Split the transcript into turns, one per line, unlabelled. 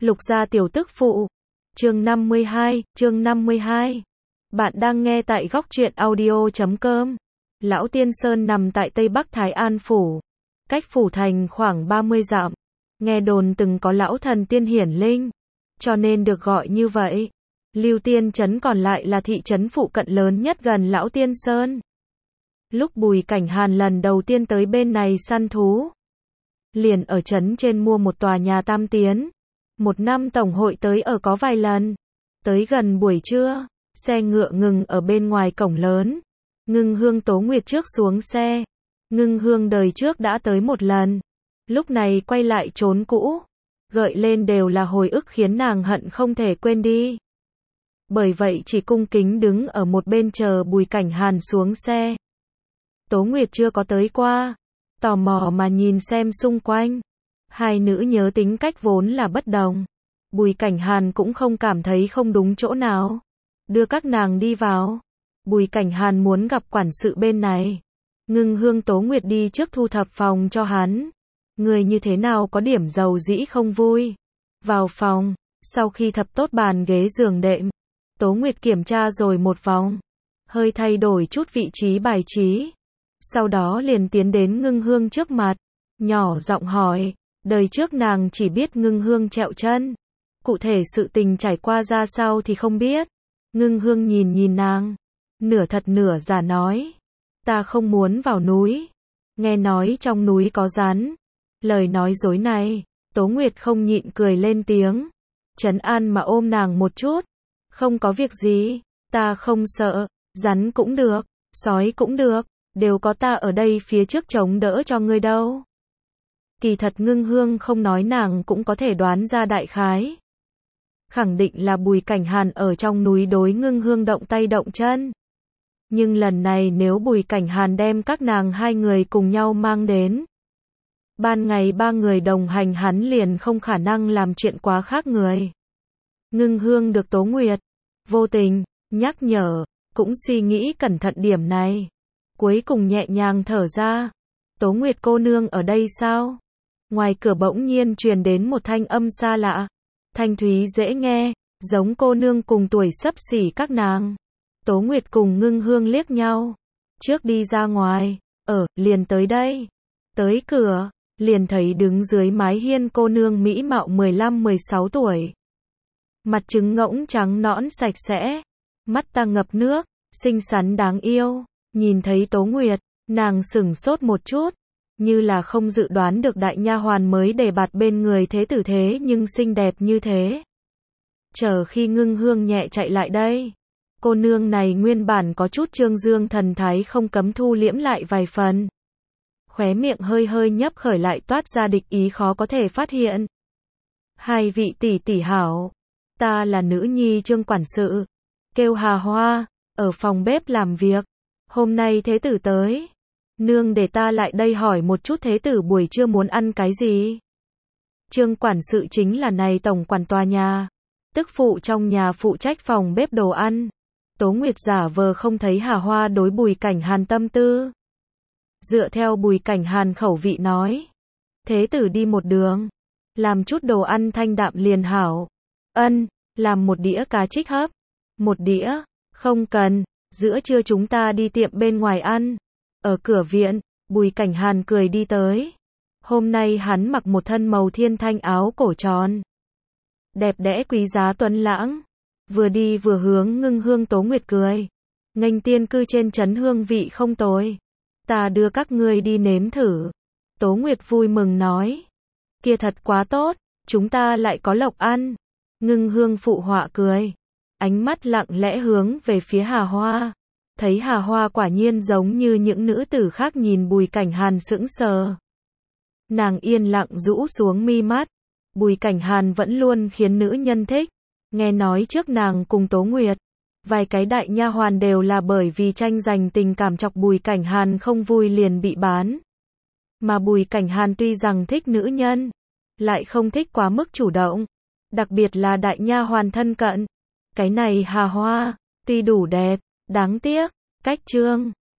Lục gia tiểu tức phụ. Chương 52. Bạn đang nghe tại góc truyện audio.com. Lão Tiên Sơn nằm tại Tây Bắc Thái An Phủ. Cách Phủ Thành khoảng 30 dặm. Nghe đồn từng có lão thần tiên hiển linh, cho nên được gọi như vậy. Lưu Tiên Trấn còn lại là thị trấn phụ cận lớn nhất gần Lão Tiên Sơn. Lúc Bùi Cảnh Hàn lần đầu tiên tới bên này săn thú, liền ở trấn trên mua một tòa nhà tam tiến. Một năm tổng hội tới ở có vài lần. Tới gần buổi trưa, xe ngựa ngừng ở bên ngoài cổng lớn. Ngưng Hương Tố Nguyệt trước xuống xe. Ngưng Hương đời trước đã tới một lần, lúc này quay lại chốn cũ, gợi lên đều là hồi ức khiến nàng hận không thể quên đi. Bởi vậy chỉ cung kính đứng ở một bên chờ Bùi Cảnh Hàn xuống xe. Tố Nguyệt chưa có tới qua, tò mò mà nhìn xem xung quanh. Hai nữ nhớ tính cách vốn là bất đồng. Bùi Cảnh Hàn cũng không cảm thấy không đúng chỗ nào, đưa các nàng đi vào. Bùi Cảnh Hàn muốn gặp quản sự bên này. Ngưng Hương Tố Nguyệt đi trước thu thập phòng cho hắn. Người như thế nào có điểm dầu dĩ không vui. Vào phòng, sau khi thập tốt bàn ghế giường đệm, Tố Nguyệt kiểm tra rồi một vòng, hơi thay đổi chút vị trí bài trí. Sau đó liền tiến đến Ngưng Hương trước mặt, nhỏ giọng hỏi. Đời trước nàng chỉ biết Ngưng Hương trẹo chân, cụ thể sự tình trải qua ra sao thì không biết. Ngưng Hương nhìn nàng, nửa thật nửa giả nói. Ta không muốn vào núi, nghe nói trong núi có rắn. Lời nói dối này, Tố Nguyệt không nhịn cười lên tiếng. Trấn an mà ôm nàng một chút. Không có việc gì, ta không sợ, rắn cũng được, sói cũng được, đều có ta ở đây phía trước chống đỡ cho ngươi đâu. Kỳ thật Ngưng Hương không nói nàng cũng có thể đoán ra đại khái. Khẳng định là Bùi Cảnh Hàn ở trong núi đối Ngưng Hương động tay động chân. Nhưng lần này nếu Bùi Cảnh Hàn đem các nàng hai người cùng nhau mang đến, ban ngày ba người đồng hành hắn liền không khả năng làm chuyện quá khác người. Ngưng Hương được Tố Nguyệt vô tình nhắc nhở, cũng suy nghĩ cẩn thận điểm này. Cuối cùng nhẹ nhàng thở ra. Tố Nguyệt cô nương ở đây sao? Ngoài cửa bỗng nhiên truyền đến một thanh âm xa lạ, thanh thúy dễ nghe, giống cô nương cùng tuổi xấp xỉ các nàng. Tố Nguyệt cùng Ngưng Hương liếc nhau, trước đi ra ngoài, liền tới đây. Tới cửa, liền thấy đứng dưới mái hiên cô nương mỹ mạo 15-16 tuổi. Mặt trứng ngỗng trắng nõn sạch sẽ, mắt ta ngập nước, xinh xắn đáng yêu. Nhìn thấy Tố Nguyệt, nàng sửng sốt một chút, như là không dự đoán được đại nha hoàn mới đề bạt bên người thế tử thế nhưng xinh đẹp như thế. Chờ khi Ngưng Hương nhẹ chạy lại đây, cô nương này nguyên bản có chút trương dương thần thái không cấm thu liễm lại vài phần. Khóe miệng hơi hơi nhấp khởi lại toát ra địch ý khó có thể phát hiện. Hai vị tỷ tỷ hảo, ta là nữ nhi Trương quản sự, kêu Hà Hoa, ở phòng bếp làm việc. Hôm nay thế tử tới, nương để ta lại đây hỏi một chút thế tử buổi trưa muốn ăn cái gì. Trương quản sự chính là này tổng quản tòa nhà, tức phụ trong nhà phụ trách phòng bếp đồ ăn. Tố Nguyệt giả vờ không thấy Hà Hoa đối Bùi Cảnh Hàn tâm tư. Dựa theo Bùi Cảnh Hàn khẩu vị nói, thế tử đi một đường, làm chút đồ ăn thanh đạm liền hảo. Làm một đĩa cá trích hấp. Một đĩa, không cần, giữa trưa chúng ta đi tiệm bên ngoài ăn. Ở cửa viện, Bùi Cảnh Hàn cười đi tới. Hôm nay hắn mặc một thân màu thiên thanh áo cổ tròn, đẹp đẽ quý giá tuấn lãng. Vừa đi vừa hướng Ngưng Hương Tố Nguyệt cười. Nghênh tiên cư trên trấn hương vị không tồi. Ta đưa các ngươi đi nếm thử. Tố Nguyệt vui mừng nói. Kia thật quá tốt, chúng ta lại có lộc ăn. Ngưng Hương phụ họa cười. Ánh mắt lặng lẽ hướng về phía Hà Hoa. Thấy Hà Hoa quả nhiên giống như những nữ tử khác nhìn Bùi Cảnh Hàn sững sờ. Nàng yên lặng rũ xuống mi mắt. Bùi Cảnh Hàn vẫn luôn khiến nữ nhân thích. Nghe nói trước nàng cùng Tố Nguyệt, vài cái đại nha hoàn đều là bởi vì tranh giành tình cảm chọc Bùi Cảnh Hàn không vui liền bị bán. Mà Bùi Cảnh Hàn tuy rằng thích nữ nhân, lại không thích quá mức chủ động, đặc biệt là đại nha hoàn thân cận. Cái này Hà Hoa, tuy đủ đẹp, đáng tiếc, cách Trương